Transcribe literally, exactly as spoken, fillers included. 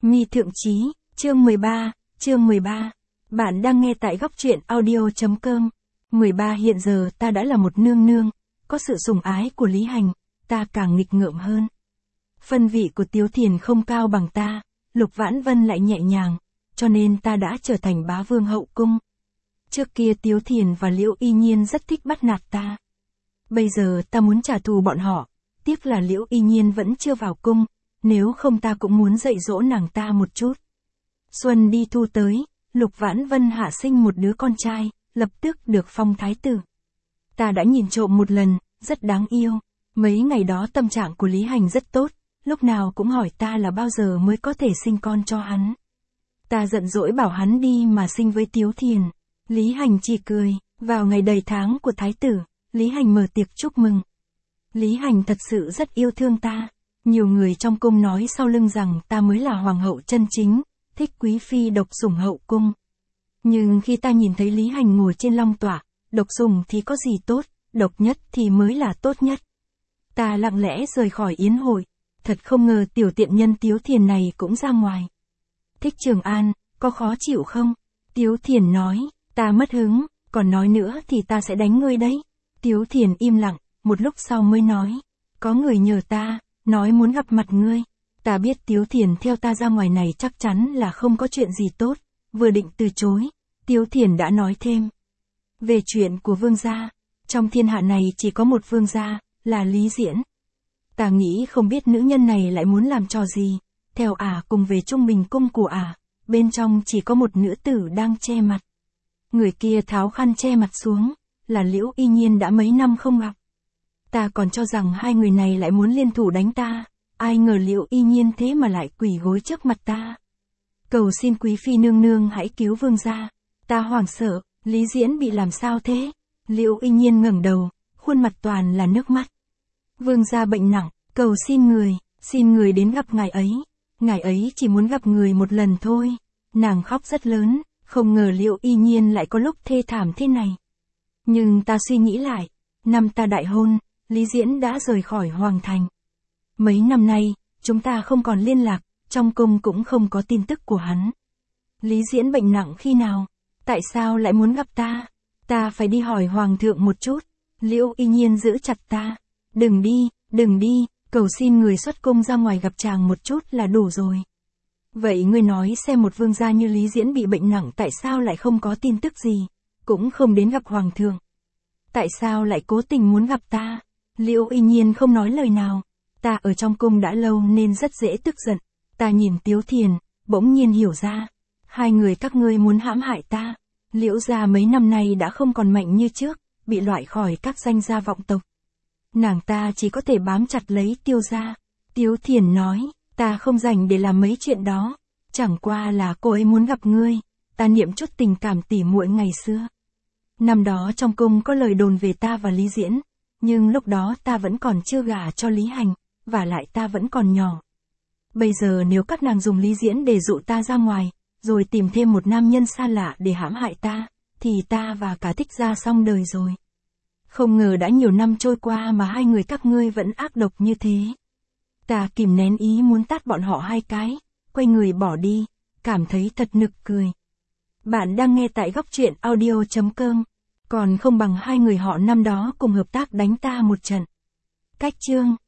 Mi Thượng Chí, chương mười ba, chương mười ba. Bạn đang nghe tại góc truyện audio.com. mười ba Hiện giờ ta đã là một nương nương, có sự sủng ái của Lý Hành, ta càng nghịch ngợm hơn. Phân vị của Tiếu Thiền không cao bằng ta, Lục Vãn Vân lại nhẹ nhàng, cho nên ta đã trở thành bá vương hậu cung. Trước kia Tiếu Thiền và Liễu Y Nhiên rất thích bắt nạt ta. Bây giờ ta muốn trả thù bọn họ, tiếc là Liễu Y Nhiên vẫn chưa vào cung, nếu không ta cũng muốn dạy dỗ nàng ta một chút. Xuân đi thu tới, Lục Vãn Vân hạ sinh một đứa con trai, lập tức được phong thái tử. Ta đã nhìn trộm một lần, rất đáng yêu. Mấy ngày đó tâm trạng của Lý Hành rất tốt, lúc nào cũng hỏi ta là bao giờ mới có thể sinh con cho hắn. Ta giận dỗi bảo hắn đi mà sinh với Tiếu Thiền. Lý Hành chỉ cười. Vào ngày đầy tháng của thái tử, Lý Hành mở tiệc chúc mừng. Lý Hành thật sự rất yêu thương ta. Nhiều người trong cung nói sau lưng rằng ta mới là hoàng hậu chân chính, thích quý phi độc sủng hậu cung. Nhưng khi ta nhìn thấy Lý Hành ngồi trên long tọa, độc sủng thì có gì tốt, độc nhất thì mới là tốt nhất. Ta lặng lẽ rời khỏi yến hội, thật không ngờ tiểu tiện nhân Tiếu Thiền này cũng ra ngoài. Thích Trường An, có khó chịu không? Tiếu Thiền nói, ta mất hứng, còn nói nữa thì ta sẽ đánh ngươi đấy. Tiếu Thiền im lặng, một lúc sau mới nói, có người nhờ ta, nói muốn gặp mặt ngươi. Ta biết Tiếu Thiền theo ta ra ngoài này chắc chắn là không có chuyện gì tốt, vừa định từ chối, Tiếu Thiền đã nói thêm. Về chuyện của vương gia, trong thiên hạ này chỉ có một vương gia, là Lý Diễn. Ta nghĩ không biết nữ nhân này lại muốn làm trò gì, theo ả cùng về Trung Bình cung của ả, bên trong chỉ có một nữ tử đang che mặt. Người kia tháo khăn che mặt xuống, là Liễu Y Nhiên đã mấy năm không gặp. Ta còn cho rằng hai người này lại muốn liên thủ đánh ta, ai ngờ Liễu Y Nhiên thế mà lại quỳ gối trước mặt ta. Cầu xin quý phi nương nương hãy cứu vương gia. Ta hoảng sợ, Lý Diễn bị làm sao thế? Liễu Y Nhiên ngẩng đầu, khuôn mặt toàn là nước mắt. Vương gia bệnh nặng, cầu xin người, xin người đến gặp ngài ấy. Ngài ấy chỉ muốn gặp người một lần thôi. Nàng khóc rất lớn, không ngờ Liễu Y Nhiên lại có lúc thê thảm thế này. Nhưng ta suy nghĩ lại, năm ta đại hôn, Lý Diễn đã rời khỏi hoàng thành. Mấy năm nay, chúng ta không còn liên lạc, trong cung cũng không có tin tức của hắn. Lý Diễn bệnh nặng khi nào? Tại sao lại muốn gặp ta? Ta phải đi hỏi hoàng thượng một chút. Liễu Y Nhiên giữ chặt ta. Đừng đi, đừng đi, cầu xin người xuất cung ra ngoài gặp chàng một chút là đủ rồi. Vậy ngươi nói xem, một vương gia như Lý Diễn bị bệnh nặng tại sao lại không có tin tức gì, cũng không đến gặp hoàng thượng. Tại sao lại cố tình muốn gặp ta? Liễu Y Nhiên không nói lời nào. Ta ở trong cung đã lâu nên rất dễ tức giận. Ta nhìn Tiếu Thiền, bỗng nhiên hiểu ra. Hai người các ngươi muốn hãm hại ta. Liễu gia mấy năm nay đã không còn mạnh như trước, bị loại khỏi các danh gia vọng tộc. Nàng ta chỉ có thể bám chặt lấy Tiêu gia. Tiếu Thiền nói, ta không rảnh để làm mấy chuyện đó. Chẳng qua là cô ấy muốn gặp ngươi. Ta niệm chút tình cảm tỉ muội ngày xưa. Năm đó trong cung có lời đồn về ta và Lý Diễn. Nhưng lúc đó ta vẫn còn chưa gả cho Lý Hành, và lại ta vẫn còn nhỏ. Bây giờ nếu các nàng dùng Lý Diễn để dụ ta ra ngoài, rồi tìm thêm một nam nhân xa lạ để hãm hại ta, thì ta và cả Thích gia xong đời rồi. Không ngờ đã nhiều năm trôi qua mà hai người các ngươi vẫn ác độc như thế. Ta kìm nén ý muốn tát bọn họ hai cái, quay người bỏ đi, cảm thấy thật nực cười. Bạn đang nghe tại góc truyện audio.com, còn không bằng hai người họ năm đó cùng hợp tác đánh ta một trận. Cách chương